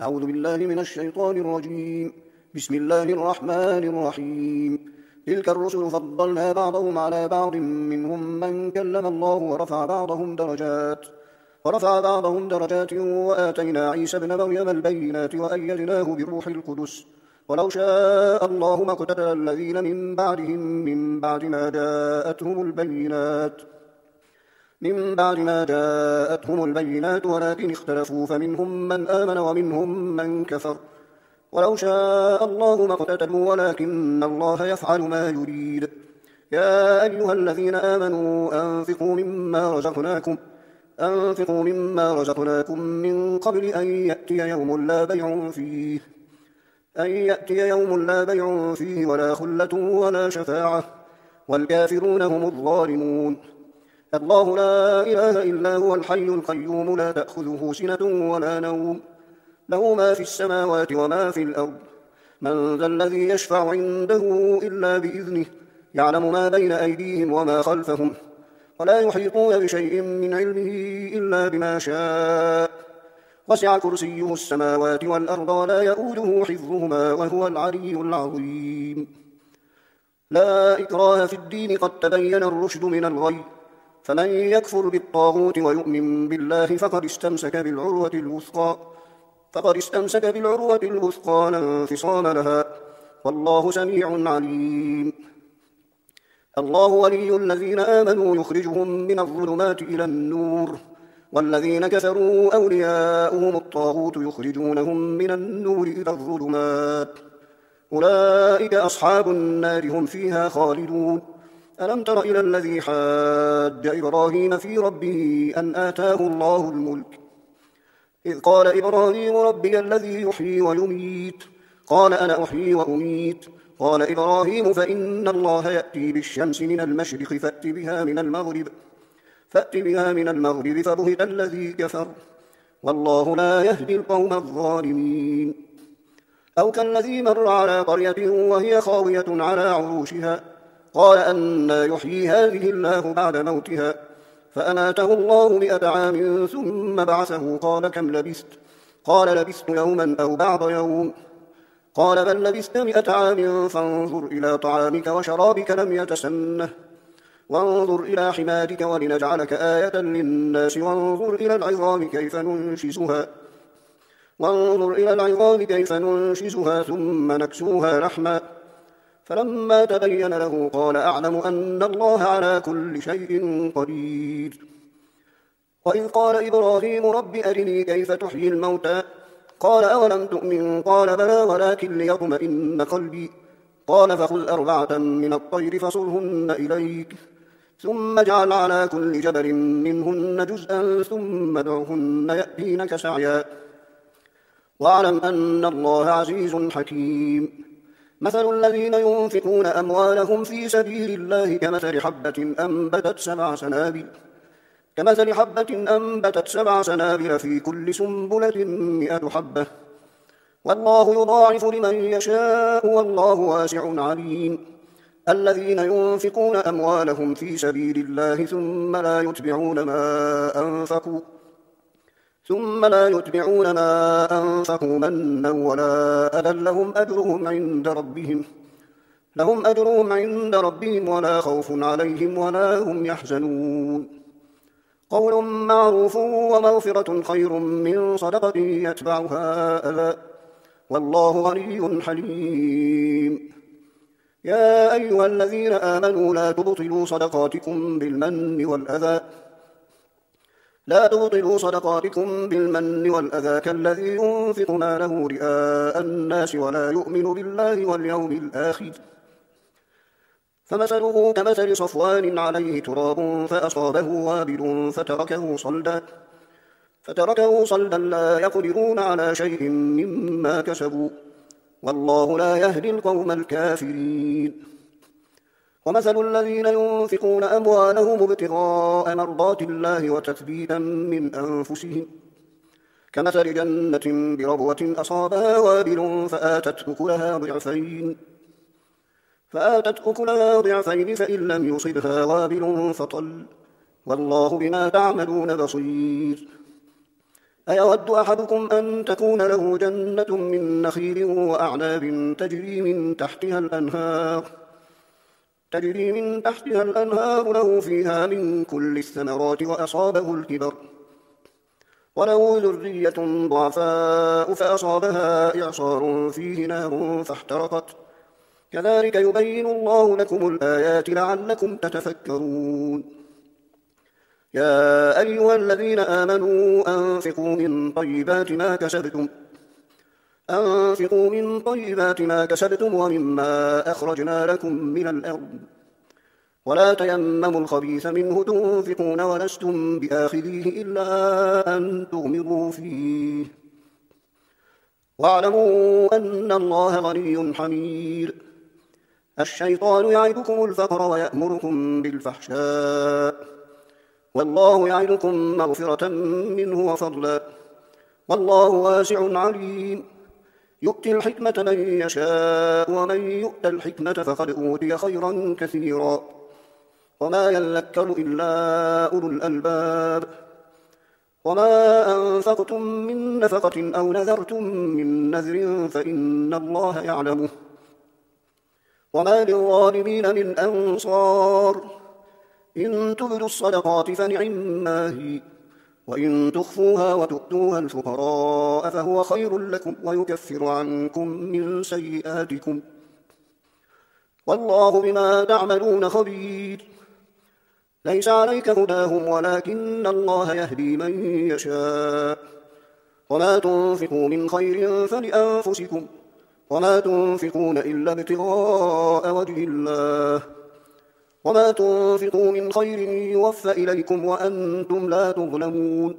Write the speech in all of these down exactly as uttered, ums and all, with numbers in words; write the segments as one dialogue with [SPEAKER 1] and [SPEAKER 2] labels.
[SPEAKER 1] أعوذ بالله من الشيطان الرجيم. بسم الله الرحمن الرحيم. تلك الرسل فضلنا بعضهم على بعض منهم من كلم الله ورفع بعضهم درجات ورفع بعضهم درجات وآتينا عيسى ابن مريم البينات وأيدناه بروح القدس ولو شاء الله ما اقتتل الذين من بعدهم من بعد ما جاءتهم البينات من بعد ما جاءتهم البينات ولكن اختلفوا فمنهم من آمن ومنهم من كفر ولو شاء الله ما اقتتلوا ولكن الله يفعل ما يريد. يا أيها الذين آمنوا أنفقوا مما رزقناكم أنفقوا مما رزقناكم من قبل أن يأتي يوم لا بيع فيه أن يأتي يوم لا بيع فيه ولا خلة ولا شفاعة والكافرون هم الظالمون. الله لا إله إلا هو الحي القيوم لا تأخذه سنة ولا نوم له ما في السماوات وما في الأرض من ذا الذي يشفع عنده إلا بإذنه يعلم ما بين أيديهم وما خلفهم ولا يحيطون بشيء من علمه إلا بما شاء وسع كرسيه السماوات والأرض ولا يؤوده حفظهما وهو العلي العظيم. لا إكراه في الدين قد تبين الرشد من الغي فمن يكفر بالطاغوت ويؤمن بالله فقد استمسك بالعروة الوثقى فقد استمسك بالعروة الوثقى لا انفصام لها والله سميع عليم. الله ولي الذين آمنوا يخرجهم من الظلمات إلى النور والذين كفروا أولياؤهم الطاغوت يخرجونهم من النور إلى الظلمات أولئك أصحاب النار هم فيها خالدون. ألم تر إلى الذي حاج إبراهيم في ربه أن آتاه الله الملك إذ قال إبراهيم ربي الذي يحيي ويميت قال أنا أحيي وأميت قال إبراهيم فإن الله يأتي بالشمس من المشرق فأت بها من المغرب فأت بها من المغرب فبهت الذي كفر والله لا يهدي القوم الظالمين. أو كالذي مر على قرية وهي خاوية على عروشها قال أنى يحيي هذه الله بعد موتها فأماته الله مئة عام ثم بعثه قال كم لبثت قال لبثت يوما أو بعض يوم قال بل لبثت مئة عام فانظر إلى طعامك وشرابك لم يتسنه وانظر إلى حمارك ولنجعلك آية للناس وانظر إلى العظام كيف ننشزها وانظر إلى العظام كيف ننشزها ثم نكسوها لحما فلما تبين له قال أعلم أن الله على كل شيء قدير. وإذ قال إبراهيم رب أرني كيف تحيي الموتى قال أولم تؤمن قال بلى ولكن ليطمئن قلبي قال فخذ أربعة من الطير فصرهن إليك ثم اجعل على كل جبل منهن جزءا ثم ادعهن يأتينك سعيا واعلم أن الله عزيز حكيم. مثل الذين ينفقون أموالهم في سبيل الله كمثل حبة أنبتت سبع سنابل كمثل حبة أنبتت سبع سنابل في كل سنبلة مئة حبة والله يضاعف لمن يشاء والله واسع عليم. الذين ينفقون أموالهم في سبيل الله ثم لا يتبعون ما أنفقوا ثم لا يتبعون ما أنفقوا منا ولا أذى لهم أجرهم عند ربهم لهم أجرهم عند ربهم ولا خوف عليهم ولا هم يحزنون. قول معروف ومغفرة خير من صدقة يتبعها أذى والله غني حليم. يا أيها الذين آمنوا لا تبطلوا صدقاتكم بالمن والأذى لا تبطلوا صدقاتكم بالمن والأذى كالذي ينفق ماله رئاء الناس ولا يؤمن بالله واليوم الآخر فمثله كمثل صفوان عليه تراب فأصابه وابل فتركه صلدا فتركه صلدا لا يقدرون على شيء مما كسبوا والله لا يهدي القوم الكافرين. ومثل الذين ينفقون أموالهم ابتغاء مرضات الله وتثبيتا من أنفسهم كمثل جنة بربوة أصابها وابل فآتت أكلها ضعفين فآتت أكلها ضعفين فإن لم يصبها وابل فطل والله بما تعملون بصير. أيود أحدكم أن تكون له جنة من نخيل وأعناب تجري من تحتها الأنهار تجري من تحتها الأنهار له فيها من كل الثمرات وأصابه الكبر وله ذرية ضعفاء فأصابها إعصار فيه نار فاحترقت كذلك يبين الله لكم الآيات لعلكم تتفكرون يا أيها الذين آمنوا أنفقوا من طيبات ما كسبتم أنفقوا من طيبات ما كسبتم ومما أخرجنا لكم من الأرض ولا تيمموا الخبيث منه تنفقون ولستم بآخذيه إلا أن تغمضوا فيه واعلموا أن الله غني حميد الشيطان يعدكم الفقر ويأمركم بالفحشاء والله يعدكم مغفرة منه وفضلا والله واسع عليم يؤتي الحكمة من يشاء ومن يؤت الحكمة فقد أوتي خيرا كثيرا وما يذكر إلا أولو الألباب وما أنفقتم من نفقة أو نذرتم من نذر فإن الله يعلمه وما للظالمين من أنصار إن تبدوا الصدقات فنعما هي وإن تخفوها وتؤتوها الفقراء فهو خير لكم ويكفر عنكم من سيئاتكم والله بما تعملون خبير ليس عليك هداهم ولكن الله يهدي من يشاء وما تنفقوا من خير فلأنفسكم وما تنفقون إلا ابتغاء وجه الله وما تنفقوا من خير يوفى إليكم وأنتم لا تظلمون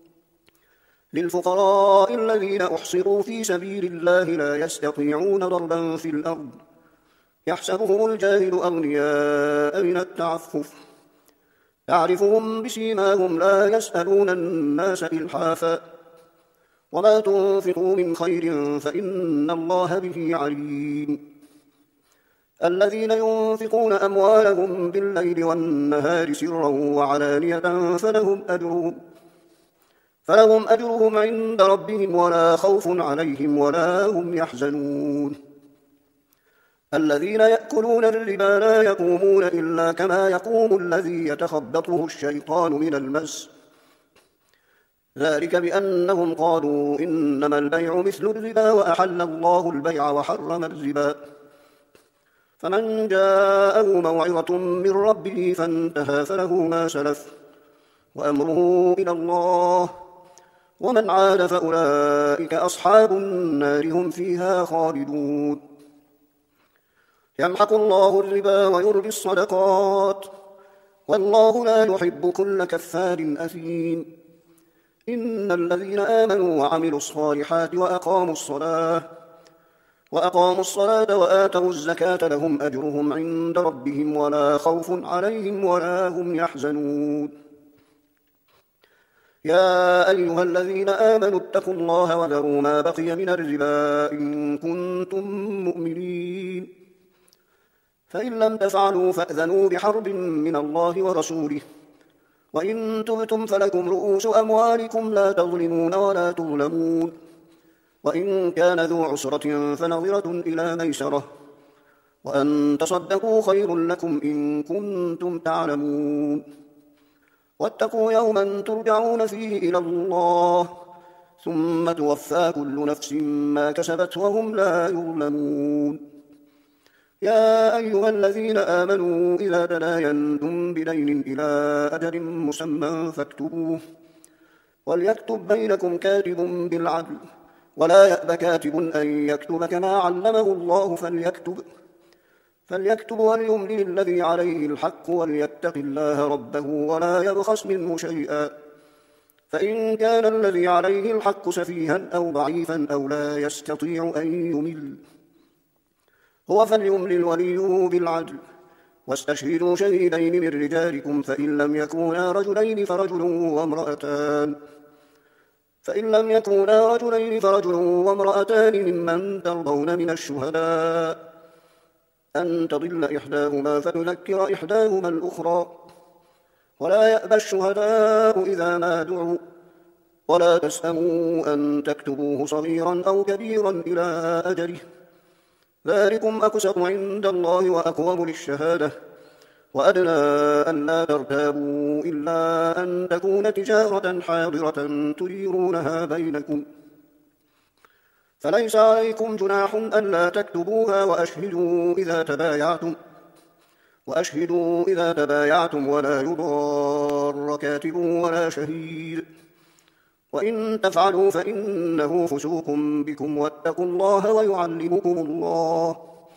[SPEAKER 1] للفقراء الذين أحصروا في سبيل الله لا يستطيعون ضربا في الأرض يحسبهم الجاهل أغنياء من التعفف تعرفهم بسيماهم لا يسألون الناس إلحافا وما تنفقوا من خير فإن الله به عليم الذين ينفقون أموالهم بالليل والنهار سرا وعلانية فلهم أجرهم فلهم أجرهم عند ربهم ولا خوف عليهم ولا هم يحزنون الذين يأكلون الربا لا يقومون إلا كما يقوم الذي يتخبطه الشيطان من المس ذلك بأنهم قالوا إنما البيع مثل الربا وأحل الله البيع وحرم الربا فمن جاءه موعظة من ربه فانتهى فله ما سلف وأمره إلى الله ومن عاد فأولئك أصحاب النار هم فيها خالدون يمحق الله الربا ويربي الصدقات والله لا يحب كل كفار أثيم إن الذين آمنوا وعملوا الصالحات وأقاموا الصلاة وأقاموا الصلاة وآتوا الزكاة لهم أجرهم عند ربهم ولا خوف عليهم ولا هم يحزنون يا أيها الذين آمنوا اتقوا الله وذروا ما بقي من الربا إن كنتم مؤمنين فإن لم تفعلوا فأذنوا بحرب من الله ورسوله وإن تبتم فلكم رؤوس أموالكم لا تظلمون ولا تظلمون وإن كان ذو عسرة فنظرة إلى ميسرة وأن تصدقوا خير لكم إن كنتم تعلمون واتقوا يوما ترجعون فيه إلى الله ثم توفى كل نفس ما كسبت وهم لا يظلمون يا أيها الذين آمنوا إذا تداينتم بدين إلى أجل مسمى فاكتبوه وليكتب بينكم كاتب بالعدل ولا يأب كاتب أن يكتب كما علمه الله فليكتب فليكتب وليملل الذي عليه الحق وليتق الله ربه ولا يبخس منه شيئا فإن كان الذي عليه الحق سفيها أو ضعيفا أو لا يستطيع أن يمل هو فليملل وليه بالعدل واستشهدوا شهيدين من رجالكم فإن لم يكونا رجلين فرجل وامرأتان فإن لم يكونا رجلين فرجل وامرأتان ممن ترضون من الشهداء أن تضل إحداهما فتذكر إحداهما الأخرى ولا يأبى الشهداء إذا ما دعوا ولا تسأموا أن تكتبوه صغيرا أو كبيرا إلى أجله، ذلكم أقسط عند الله وأقوم للشهادة، وأدنى أن لا ترتابوا إلا أن تكون تجارة حاضرة تديرونها بينكم، فليس عليكم جناح ألا تكتبوها وأشهدوا إذا تبايعتم وأشهدوا إذا تبايعتم ولا يضار كاتب ولا شهيد، وإن تفعلوا فإنه فسوق بكم، واتقوا الله ويعلمكم الله،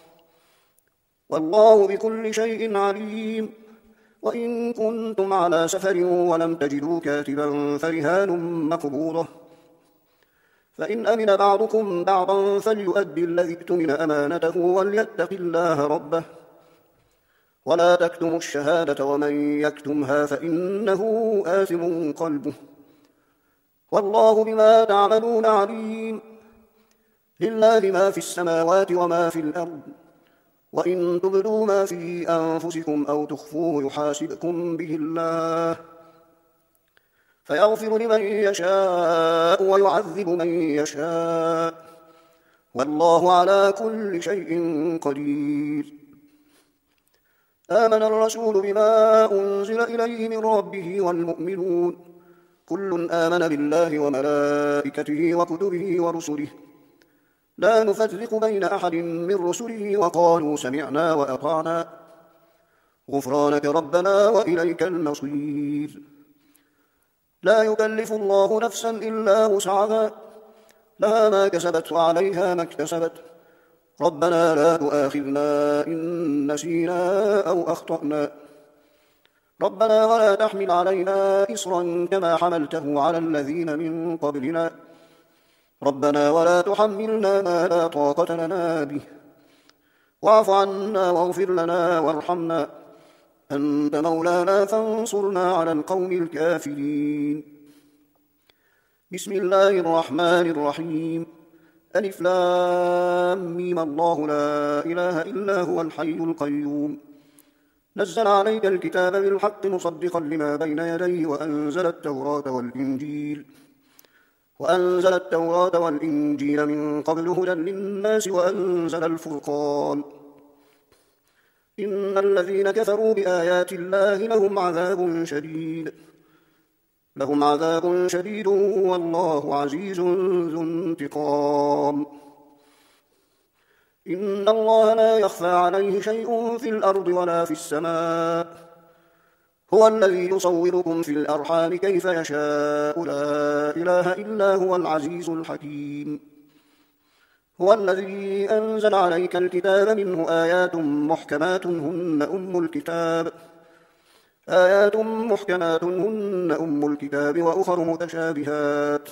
[SPEAKER 1] والله بكل شيء عليم. وإن كنتم على سفر ولم تجدوا كاتبا فرهان مقبوضة، فإن أمن بعضكم بعضا فليؤدي الذي اؤتمن أمانته وليتق الله ربه، ولا تكتموا الشهادة ومن يكتمها فإنه آثم قلبه، والله بما تعملون عليم. لله ما في السماوات وما في الأرض، وإن تبدوا ما في أنفسكم أو تخفوه يحاسبكم به الله، فيغفر لمن يشاء ويعذب من يشاء، والله على كل شيء قدير. آمن الرسول بما أنزل إليه من ربه والمؤمنون كل آمن بالله وملائكته وكتبه ورسله لا نفرق بين أحد من رسله وقالوا سمعنا وأطعنا غفرانك ربنا وإليك المصير. لا يكلف الله نفسا إلا وسعها، لها ما كسبت وعليها ما اكتسبت، ربنا لا تؤاخذنا إن نسينا أو أخطأنا، ربنا ولا تحمل علينا إصرا كما حملته على الذين من قبلنا، ربنا ولا تحملنا ما لا طاقة لنا به، واعف عنا واغفر لنا وارحمنا، أنت مولانا فانصرنا على القوم الكافرين. بسم الله الرحمن الرحيم. ألف لام ميم الله لا إله إلا هو الحي القيوم، نزل عليك الكتاب بالحق مصدقا لما بين يديه وأنزل التوراة والإنجيل وأنزل التوراة والإنجيل من قبل هدى للناس وأنزل الفرقان، إن الذين كفروا بآيات الله لهم عذاب شديد لهم عذاب شديد والله عزيز ذو انتقام. إن الله لا يخفى عليه شيء في الأرض ولا في السماء، هو الذي يصوركم في الأرحام كيف يشاء، لا إله إلا هو العزيز الحكيم. هو الذي أنزل عليك الكتاب منه آيات محكمات هن أم الكتاب آيات محكمات هن أم الكتاب وأخر متشابهات،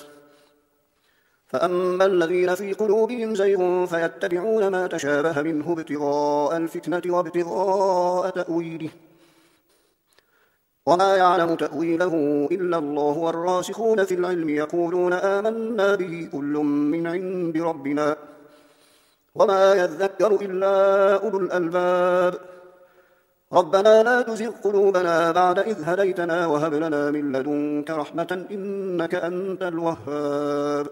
[SPEAKER 1] فأما الذين في قلوبهم زيغ فيتبعون ما تشابه منه ابتغاء الفتنة وابتغاء تأويله، وما يعلم تأويله إلا الله والراسخون في العلم يقولون آمنا به كل من عند ربنا وما يذكر إلا أولو الألباب. ربنا لا تزغ قلوبنا بعد إذ هديتنا وهب لنا من لدنك رحمة إنك أنت الوهاب.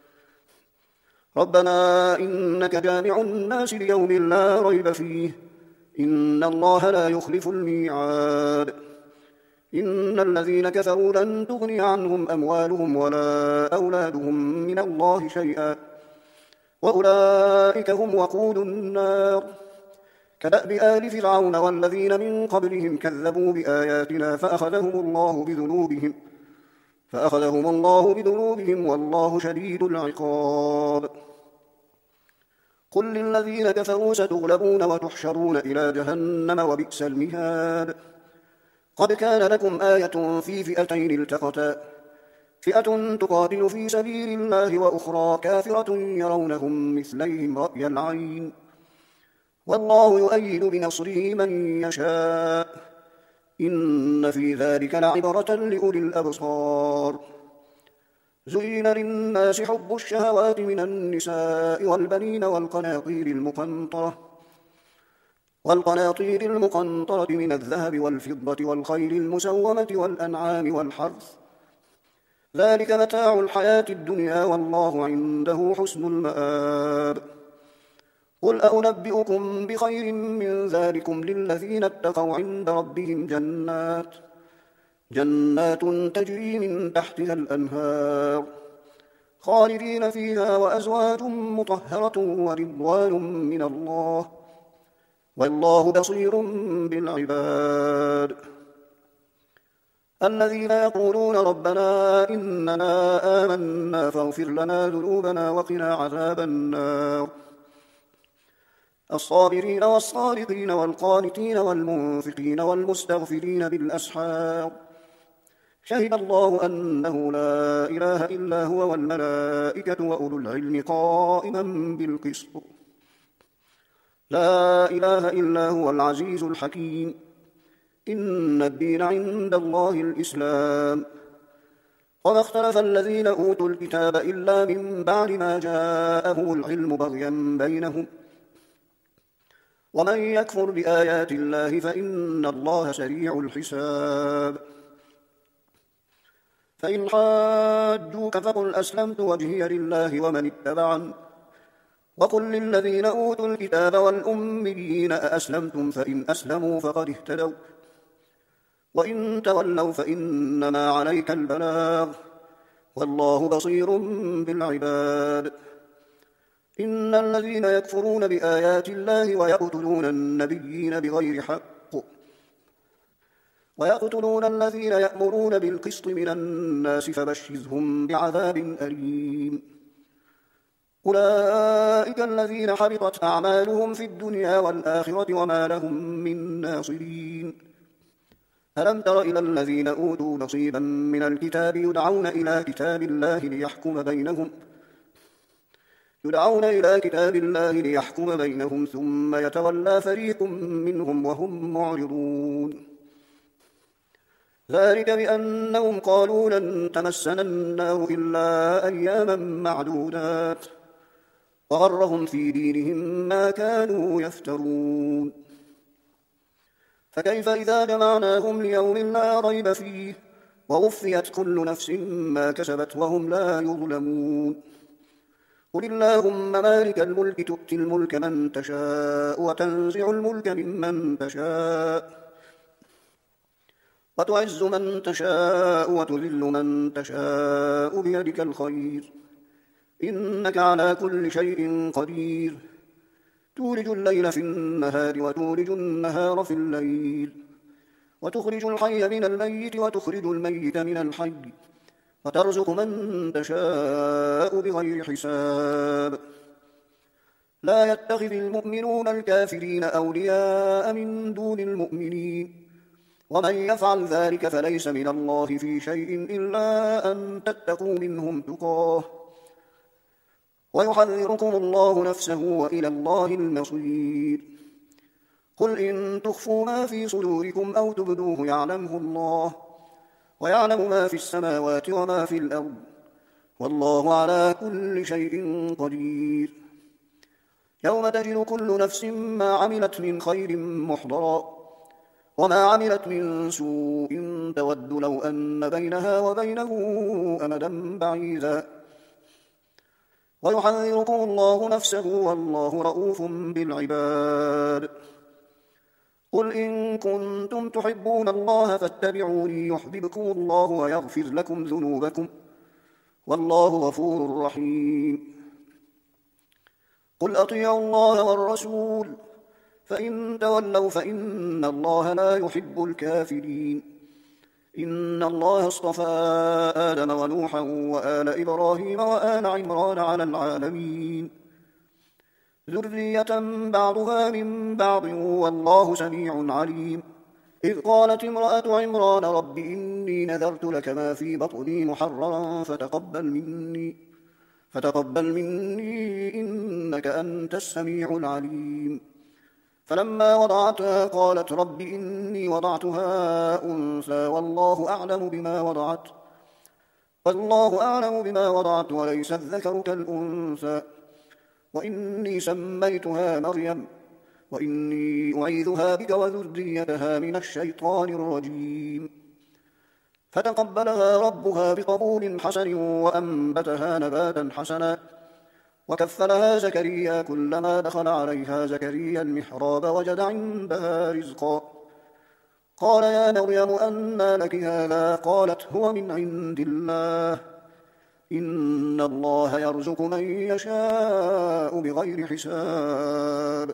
[SPEAKER 1] ربنا إنك جامع الناس ليوم لا ريب فيه إن الله لا يخلف الميعاد. إن الذين كفروا لن تغني عنهم أموالهم ولا أولادهم من الله شيئا وأولئك هم وقود النار، كدأب آل فرعون والذين من قبلهم كذبوا بآياتنا فأخذهم الله بذنوبهم فأخذهم الله بذنوبهم والله شديد العقاب. قل للذين كفروا ستغلبون وتحشرون إلى جهنم وبئس المهاد. قد كان لكم آية في فئتين التقتا، فئة تقاتل في سبيل الله وأخرى كافرة يرونهم مثليهم رأي العين والله يؤيد بنصره من يشاء إن في ذلك لعبرة لأولي الأبصار. زين للناس حب الشهوات من النساء والبنين والقناطير المقنطرة والقناطير المقنطرة من الذهب والفضة والخيل المسومة والأنعام والحرث ذلك متاع الحياة الدنيا والله عنده حسن المآب. قل أنبئكم بخير من ذلكم للذين اتقوا عند ربهم جنات جنات تجري من تحتها الأنهار خالدين فيها وأزواج مطهرة ورضوان من الله والله بصير بالعباد. الذين يقولون ربنا إننا آمنا فاغفر لنا ذنوبنا وقنا عذاب النار الصابرين والصادقين والقانتين والمنفقين والمستغفرين بالأسحار شهد الله أنه لا إله إلا هو والملائكة وأولو العلم قائما بالقسط لا إله إلا هو العزيز الحكيم. إن الدين عند الله الإسلام وما اختلف الذين أوتوا الكتاب إلا من بعد ما جاءهم العلم بغيا بينهم ومن يكفر بآيات الله فإن الله سريع الحساب. فإن حاجوك فقل أسلمت وجهي لله ومن اتبعني وقل للذين أوتوا الكتاب والأميين أأسلمتم فإن أسلموا فقد اهتدوا وإن تولوا فإنما عليك البلاغ والله بصير بالعباد. إن الذين يكفرون بآيات الله ويقتلون النبيين بغير حق ويقتلون الذين يأمرون بالقسط من الناس فبشرهم بعذاب أليم. أولئك الذين حبطت أعمالهم في الدنيا والآخرة وما لهم من ناصرين. ألم تر إلى الذين أوتوا نصيبا من الكتاب يدعون إلى كتاب الله ليحكم بينهم يدعون إلى كتاب الله ليحكم بينهم ثم يتولى فريق منهم وهم معرضون. ذلك بأنهم قالوا لن تمسنا النار إلا أياما معدودات وغرهم في دينهم ما كانوا يفترون. فكيف إذا جمعناهم ليوم لا ريب فيه ووفيت كل نفس ما كسبت وهم لا يظلمون. قل اللهم مالك الملك تؤتي الملك من تشاء وتنزع الملك ممن تشاء وتعز من تشاء وتذل من تشاء بيدك الخير إنك على كل شيء قدير. تولج الليل في النهار وتولج النهار في الليل وتخرج الحي من الميت وتخرج الميت من الحي وترزق من تشاء بغير حساب. لا يتخذ المؤمنون الكافرين أولياء من دون المؤمنين ومن يفعل ذلك فليس من الله في شيء إلا أن تتقوا منهم تقاه ويحذركم الله نفسه وإلى الله المصير. قل إن تخفوا ما في صدوركم أو تبدوه يعلمه الله ويعلم ما في السماوات وما في الأرض والله على كل شيء قدير. يوم تجد كل نفس ما عملت من خير محضرا وما عملت من سوء تود لو أن بينها وبينه أمدا بعيدا ويحذركم الله نفسه والله رؤوف بالعباد. قل إن كنتم تحبون الله فاتبعوني يحببكم الله ويغفر لكم ذنوبكم والله غفور رحيم. قل أطيعوا الله والرسول فإن تولوا فإن الله لا يحب الكافرين. إن الله اصطفى آدم ونوحا وآل إبراهيم وآل عمران على العالمين ذرية بعضها من بعض والله سميع عليم. إذ قالت امرأة عمران رب إني نذرت لك ما في بطني محررا فتقبل مني فتقبل مني إنك أنت السميع العليم. فلما وضعتها قالت رب إني وضعتها أنثى والله أعلم بما وضعت والله أعلم بما وضعت وليس الذكر كالأنثى وإني سميتها مريم وإني أعيذها بك وذريتها من الشيطان الرجيم. فتقبلها ربها بقبول حسن وأنبتها نباتا حسنا وكفلها زكريا كلما دخل عليها زكريا المحراب وجد عندها رزقا قال يا مريم أنى لك هذا قالت هو من عند الله إن الله يرزق من يشاء بغير حساب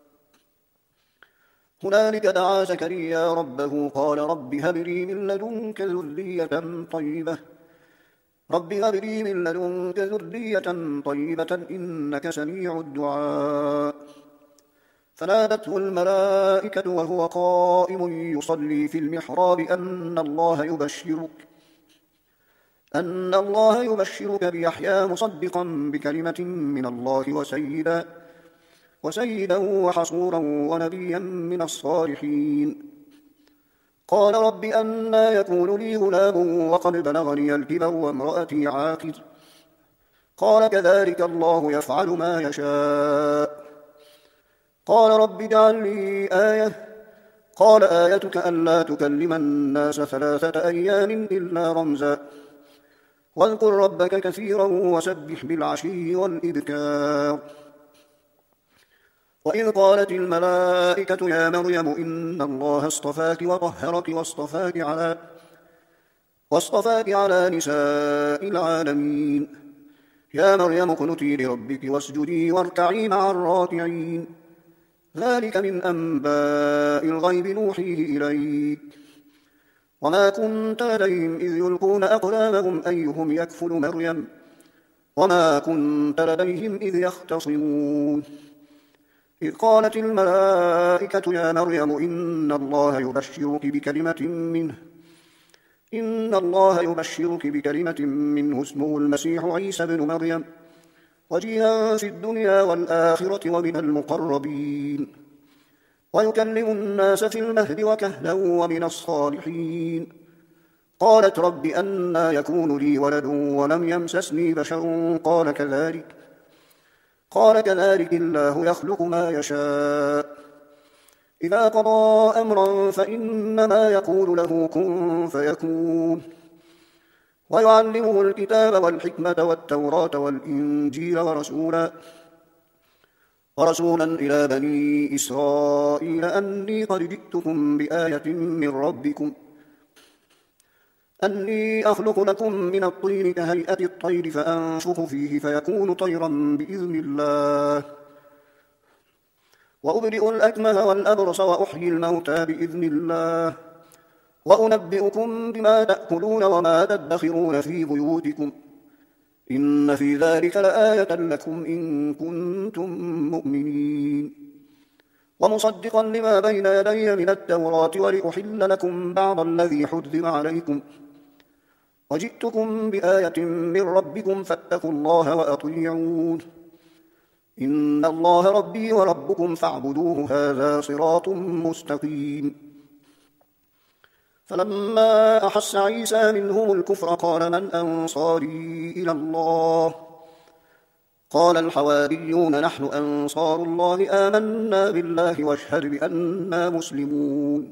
[SPEAKER 1] هنالك دعا زكريا ربه قال رب هب لي من لدنك ذرية طيبة رب هب لي من لدنك ذرية طيبة إنك سميع الدعاء فنادته الملائكة وهو قائم يصلي في المحراب أن الله يبشرك أن الله يبشرك بيحيى مصدقا بكلمة من الله وسيدا وسيدا وحصورا ونبيا من الصالحين قال رب أنى يكون لي غلام وقد بلغني الكبر وامرأتي عاقر قال كذلك الله يفعل ما يشاء قال رب اجعل لي آية قال آيتك ألا تكلم الناس ثلاثة أيام إلا رمزا واذكر ربك كثيرا وسبح بالعشي والإبكار وإذ قالت الملائكة يا مريم إن الله اصطفاك وطهرك واصطفاك على, واصطفاك على نساء العالمين يا مريم اقنتي لربك واسجدي واركعي مع الراكعين ذلك من أنباء الغيب نوحيه إليك وما كنت لديهم إذ يلقون أقلامهم أيهم يكفل مريم وما كنت لديهم إذ يختصمون إذ قالت الملائكة يا مريم إن الله يبشرك بكلمة منه إن الله يبشرك بكلمة منه اسمه المسيح عيسى بن مريم وجيها في الدنيا والآخرة ومن المقربين ويكلم الناس في المهد وكهلا ومن الصالحين قالت رب أنى يكون لي ولد ولم يمسسني بشر قال كذلك قال كذلك الله يخلق ما يشاء إذا قضى أمرا فإنما يقول له كن فيكون ويعلمه الكتاب والحكمة والتوراة والإنجيل ورسولا ورسولا إلى بني إسرائيل أني قد جئتكم بآية من ربكم أني أخلق لكم من الطين كهيئة الطير فأنفخ فيه فيكون طيرا بإذن الله وأبرئ الأكمه والأبرص وأحيي الموتى بإذن الله وأنبئكم بما تأكلون وما تدخرون في بيوتكم إن في ذلك لآية لكم إن كنتم مؤمنين ومصدقا لما بين يدي من التوراة ولأحل لكم بعض الذي حرم عليكم وجئتكم بآية من ربكم فاتقوا الله وأطيعون إن الله ربي وربكم فاعبدوه هذا صراط مستقيم فلما أحس عيسى منهم الكفر قال من أنصاري إلى الله قال الحواريون نحن أنصار الله آمنا بالله واشهد بأننا مسلمون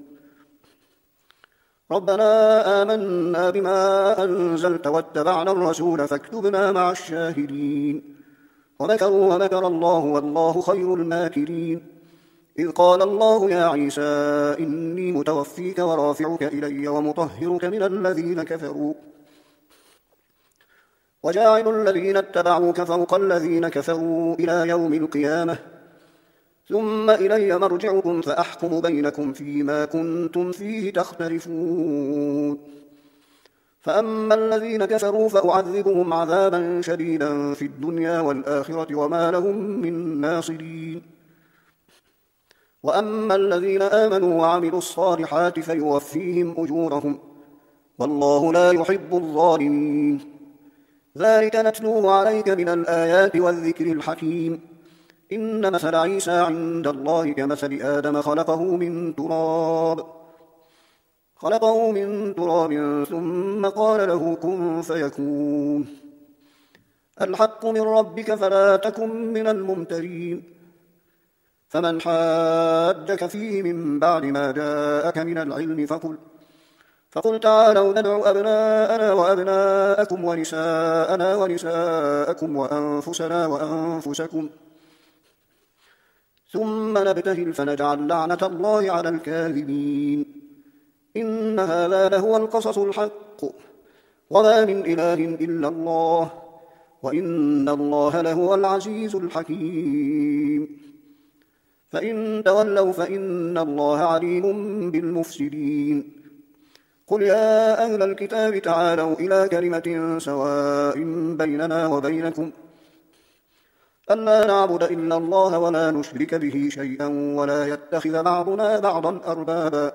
[SPEAKER 1] ربنا آمنا بما أنزلت واتبعنا الرسول فاكتبنا مع الشاهدين ومكروا ومكر الله والله خير الماكرين إذ قال الله يا عيسى إني متوفيك ورافعك إلي ومطهرك من الذين كفروا وجاعل الذين اتبعوك فوق الذين كفروا إلى يوم القيامة ثم إلي مرجعكم فأحكم بينكم فيما كنتم فيه تختلفون فأما الذين كفروا فأعذبهم عذابا شديدا في الدنيا والآخرة وما لهم من ناصرين وأما الذين آمنوا وعملوا الصالحات فيوفيهم أجورهم والله لا يحب الظالمين ذلك نتلوه عليك من الآيات والذكر الحكيم إن مثل عيسى عند الله كمثل آدم خلقه من تراب خلقه من تراب ثم قال له كن فيكون الحق من ربك فلا تكن من الممترين فمن حاجك فيه من بعد ما جاءك من العلم فقل فقل تعالوا ندع أبناءنا وأبناءكم ونساءنا ونساءكم وأنفسنا وأنفسكم ثم نبتهل فنجعل لعنة الله على الكاذبين إن هذا لهو القصص الحق وما من إله إلا الله وإن الله لهو العزيز الحكيم فإن تولوا فإن الله عليم بالمفسدين قل يا أهل الكتاب تعالوا إلى كلمة سواء بيننا وبينكم ألا نعبد إلا الله ولا نشرك به شيئا ولا يتخذ بعضنا بعضا أربابا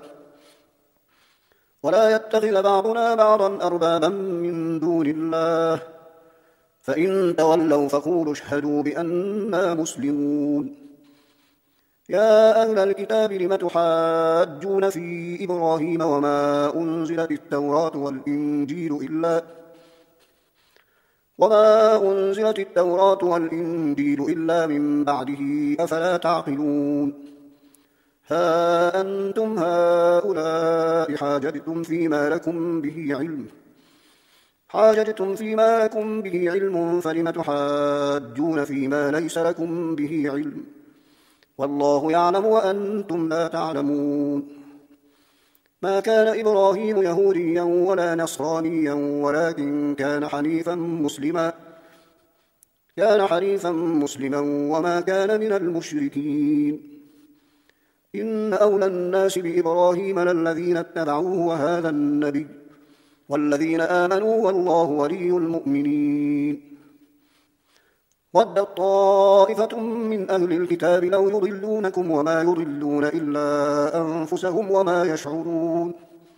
[SPEAKER 1] ولا يتخذ بعضنا بعضا أربابا من دون الله فإن تولوا فقولوا اشهدوا بأننا مسلمون يا أهل الكتاب لم تحاجون في إبراهيم وما أنزلت التوراة والإنجيل إلا وما أنزلت التوراة والإنجيل إلا من بعده أفلا تعقلون ها أنتم هؤلاء حاججتم فيما لكم به علم حاججتم فيما لكم به علم فلم تحاجون فيما ليس لكم به علم والله يعلم وأنتم لا تعلمون ما كان إبراهيم يهوديا ولا نصرانيا ولكن كان حنيفا مسلما كان حنيفا مسلما وما كان من المشركين إن أولى الناس بإبراهيم للذين اتبعوه وهذا النبي والذين آمنوا والله ولي المؤمنين ودت طائفة من أهل الكتاب لو يضلونكم وما يضلون إلا أنفسهم وما يشعرون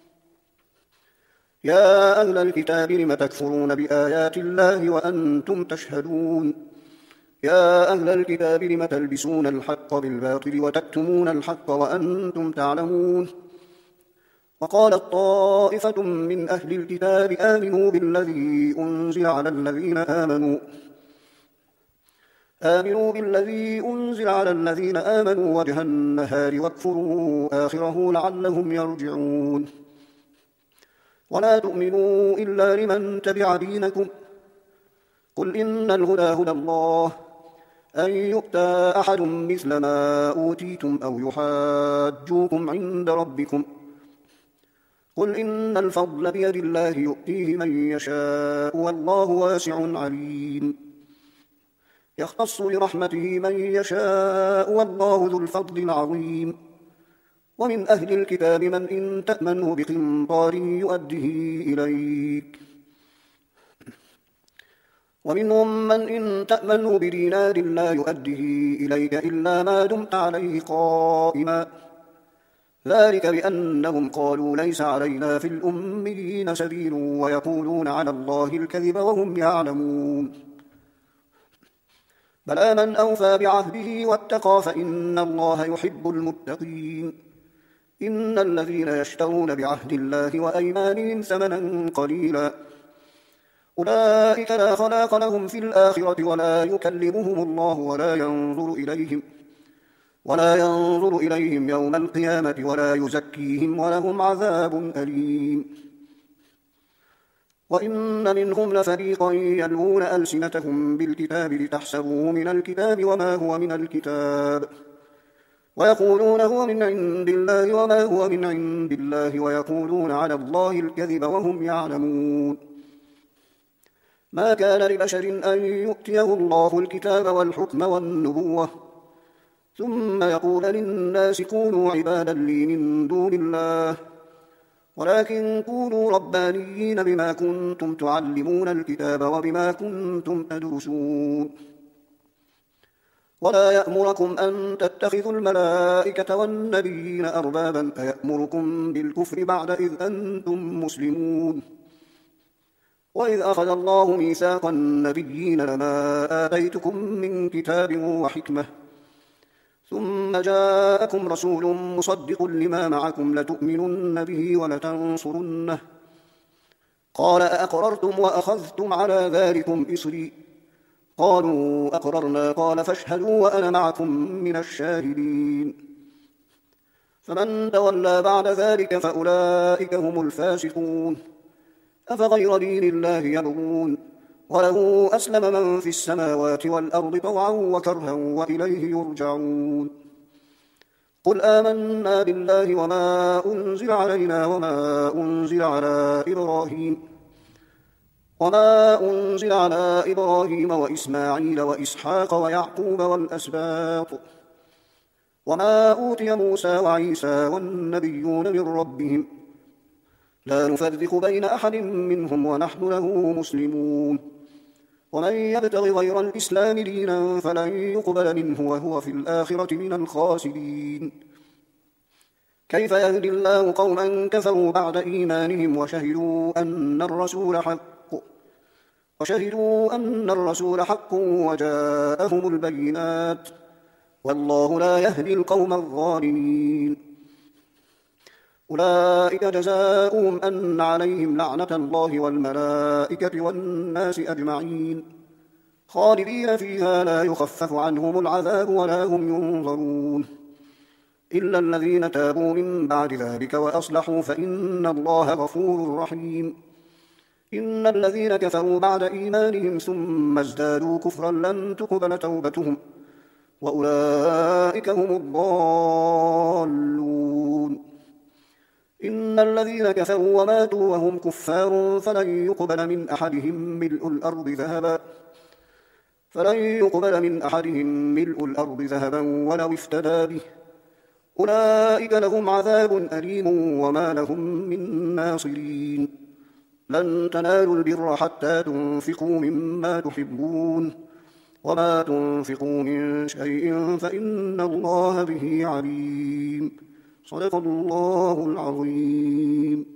[SPEAKER 1] يا أهل الكتاب لم تكفرون بآيات الله وأنتم تشهدون يا أهل الكتاب لم تلبسون الحق بالباطل وتكتمون الحق وأنتم تعلمون وقالت طائفة من أهل الكتاب آمنوا بالذي أنزل على الذين آمنوا آمنوا بالذي أنزل على الذين آمنوا وجه النهار واكفروا آخره لعلهم يرجعون ولا تؤمنوا إلا لمن تبع دينكم قل إن الهدى هدى الله أن يؤتى أحد مثل ما أوتيتم أو يحاجوكم عند ربكم قل إن الفضل بيد الله يؤتيه من يشاء والله واسع عليم يختص برحمته من يشاء والله ذو الفضل العظيم ومن أهل الكتاب من إن تأمنه بقنطار يؤده إليك ومنهم من إن تأمنه بدينار لا يؤده إليك إلا ما دمت عليه قائما ذلك بأنهم قالوا ليس علينا في الأميين سبيل ويقولون على الله الكذب وهم يعلمون بلى من أوفى بعهده واتقى فإن الله يحب المتقين إن الذين يشترون بعهد الله وأيمانهم ثمنا قليلا أولئك لا خلاق لهم في الآخرة ولا يكلمهم الله ولا ينظر إليهم ولا ينظر إليهم يوم القيامة ولا يزكيهم ولهم عذاب أليم وإن منهم لفريقا يلوون ألسنتهم بالكتاب لتحسبوه من الكتاب وما هو من الكتاب ويقولون هو من عند الله وما هو من عند الله ويقولون على الله الكذب وهم يعلمون ما كان لبشر أن يؤتيه الله الكتاب والحكم والنبوة ثم يقول للناس كونوا عبادا لي من دون الله ولكن كونوا ربانيين بما كنتم تعلمون الكتاب وبما كنتم تدرسون ولا يأمركم أن تتخذوا الملائكة والنبيين أربابا أيأمركم بالكفر بعد إذ أنتم مسلمون وإذ أخذ الله ميثاق النبيين لما آتيتكم من كتاب وحكمة ثم جاءكم رسول مصدق لما معكم لتؤمنن به ولتنصرنه قال أأقررتم وأخذتم على ذلكم إصري قالوا أقررنا قال فاشهدوا وأنا معكم من الشاهدين فمن تولى بعد ذلك فأولئك هم الفاسقون. أفغير دين الله يبغون وله أسلم من في السماوات والأرض طوعا وكرها وإليه يرجعون. قل آمنا بالله وما أنزل علينا وما أنزل على إبراهيم وما أنزل على إبراهيم وإسماعيل وإسحاق ويعقوب والأسباط وما أوتي موسى وعيسى والنبيون من ربهم لا نفرق بين أحد منهم ونحن له مسلمون. ومن يبتغ غير الإسلام دينا فلن يقبل منه وهو في الآخرة من الخاسرين. كيف يهدي الله قوما كفروا بعد إيمانهم وشهدوا أن الرسول حق وشهدوا أن الرسول حق وجاءهم البينات والله لا يهدي القوم الظالمين. أولئك جزاؤهم أن عليهم لعنة الله والملائكة والناس أجمعين خالدين فيها لا يخفف عنهم العذاب ولا هم ينظرون إلا الذين تابوا من بعد ذلك وأصلحوا فإن الله غفور رحيم. إن الذين كفروا بعد إيمانهم ثم ازدادوا كفرا لن تقبل توبتهم وأولئك هم الضالون. إن الذين كفروا وماتوا وهم كفار فلن يقبل من أحدهم ملء الأرض ذهبا فلن يقبل من أحدهم ملء الأرض ذهبا ولو افتدى به أولئك لهم عذاب أليم وما لهم من ناصرين. لن تنالوا البر حتى تنفقوا مما تحبون وما تنفقوا من شيء فإن الله به عليم. صدق الله العظيم.